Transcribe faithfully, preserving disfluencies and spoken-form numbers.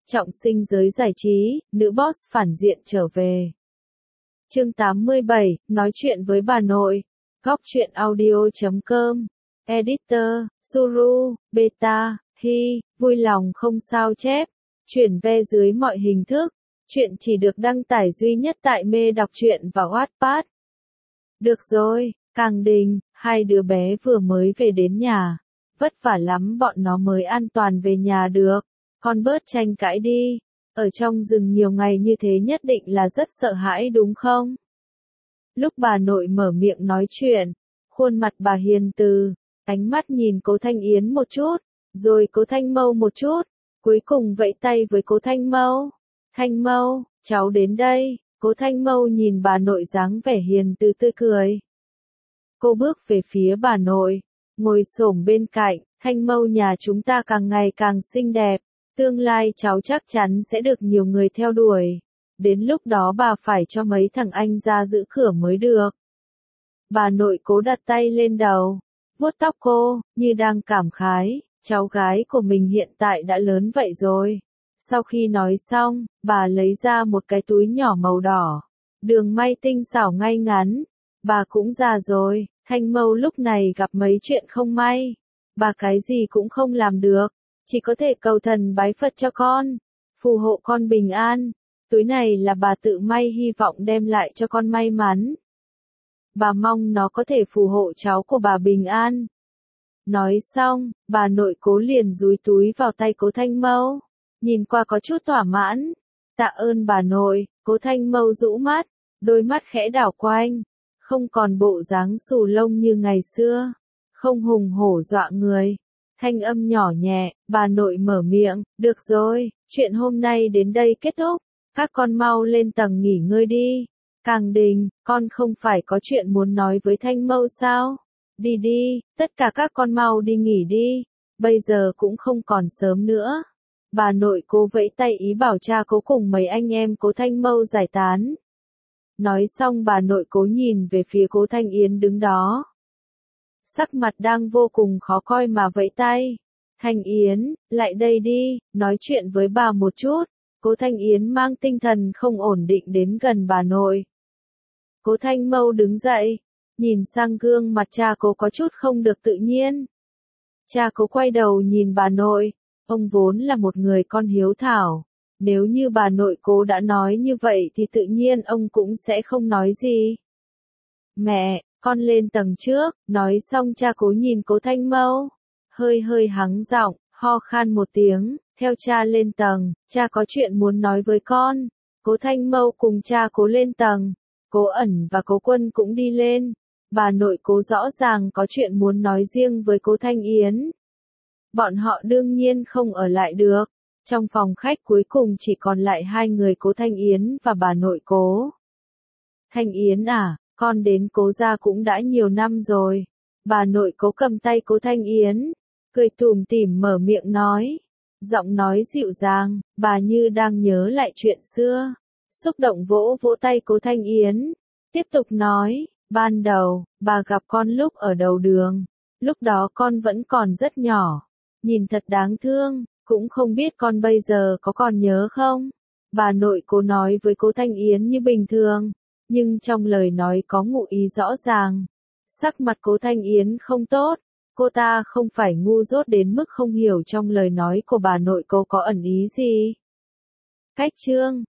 Trọng sinh giới giải trí, nữ boss phản diện trở về. Chương tám mươi bảy, nói chuyện với bà nội. Góc truyện audio chấm com. Editor, Suru, Beta, Hi, vui lòng không sao chép. Chuyển ve dưới mọi hình thức. Chuyện chỉ được đăng tải duy nhất tại Mê Đọc Truyện và Wattpad. Được rồi, Càng Đình, hai đứa bé vừa mới về đến nhà. Vất vả lắm bọn nó mới an toàn về nhà được. Con bớt tranh cãi đi. Ở trong rừng nhiều ngày như thế nhất định là rất sợ hãi đúng không? Lúc bà nội mở miệng nói chuyện, khuôn mặt bà hiền từ, ánh mắt nhìn Cố Thanh Yến một chút, rồi Cố Thanh Mâu một chút, cuối cùng vẫy tay với Cố Thanh Mâu. Thanh Mâu, cháu đến đây. Cố Thanh Mâu nhìn bà nội dáng vẻ hiền từ tươi cười. Cô bước về phía bà nội, ngồi xổm bên cạnh. Thanh Mâu nhà chúng ta càng ngày càng xinh đẹp, tương lai cháu chắc chắn sẽ được nhiều người theo đuổi. Đến lúc đó bà phải cho mấy thằng anh ra giữ cửa mới được. Bà nội Cố đặt tay lên đầu, vuốt tóc cô, như đang cảm khái, cháu gái của mình hiện tại đã lớn vậy rồi. Sau khi nói xong, bà lấy ra một cái túi nhỏ màu đỏ, đường may tinh xảo ngay ngắn. Bà cũng già rồi, Thanh Mâu lúc này gặp mấy chuyện không may. Bà cái gì cũng không làm được, chỉ có thể cầu thần bái Phật cho con, phù hộ con bình an. Túi này là bà tự may hy vọng đem lại cho con may mắn. Bà mong nó có thể phù hộ cháu của bà bình an. Nói xong, bà nội Cố liền dúi túi vào tay Cố Thanh Mâu, nhìn qua có chút thỏa mãn. Tạ ơn bà nội. Cố Thanh Mâu rũ mắt, đôi mắt khẽ đảo quanh, không còn bộ dáng xù lông như ngày xưa, không hùng hổ dọa người. Thanh âm nhỏ nhẹ, bà nội mở miệng, được rồi, chuyện hôm nay đến đây kết thúc, các con mau lên tầng nghỉ ngơi đi. Càng Đình, con không phải có chuyện muốn nói với Thanh Mâu sao? Đi đi, tất cả các con mau đi nghỉ đi, bây giờ cũng không còn sớm nữa. Bà nội Cố vẫy tay ý bảo cha Cố cùng mấy anh em Cố Thanh Mâu giải tán. Nói xong bà nội Cố nhìn về phía Cố Thanh Yến đứng đó. Sắc mặt đang vô cùng khó coi mà vẫy tay. Thanh Yến, lại đây đi, nói chuyện với bà một chút. Cố Thanh Yến mang tinh thần không ổn định đến gần bà nội. Cố Thanh Mâu đứng dậy, nhìn sang gương mặt cha Cố có chút không được tự nhiên. Cha Cố quay đầu nhìn bà nội, ông vốn là một người con hiếu thảo. Nếu như bà nội Cố đã nói như vậy thì tự nhiên ông cũng sẽ không nói gì. Mẹ, con lên tầng trước. Nói xong cha Cố nhìn Cố Thanh Mâu, hơi hơi hắng giọng, ho khan một tiếng, theo cha lên tầng, cha có chuyện muốn nói với con. Cố Thanh Mâu cùng cha Cố lên tầng, Cố Ẩn và Cố Quân cũng đi lên. Bà nội Cố rõ ràng có chuyện muốn nói riêng với Cố Thanh Yến. Bọn họ đương nhiên không ở lại được. Trong phòng khách cuối cùng chỉ còn lại hai người Cố Thanh Yến và bà nội Cố. Thanh Yến à, con đến Cố gia cũng đã nhiều năm rồi. Bà nội Cố cầm tay Cố Thanh Yến, cười tủm tỉm mở miệng nói. Giọng nói dịu dàng, bà như đang nhớ lại chuyện xưa. Xúc động vỗ vỗ tay Cố Thanh Yến, tiếp tục nói, ban đầu, bà gặp con lúc ở đầu đường. Lúc đó con vẫn còn rất nhỏ, nhìn thật đáng thương, cũng không biết con bây giờ có còn nhớ không? Bà nội Cố nói với Cố Thanh Yến như bình thường, nhưng trong lời nói có ngụ ý rõ ràng. Sắc mặt Cố Thanh Yến không tốt, cô ta không phải ngu dốt đến mức không hiểu trong lời nói của bà nội Cố có ẩn ý gì. Cách chương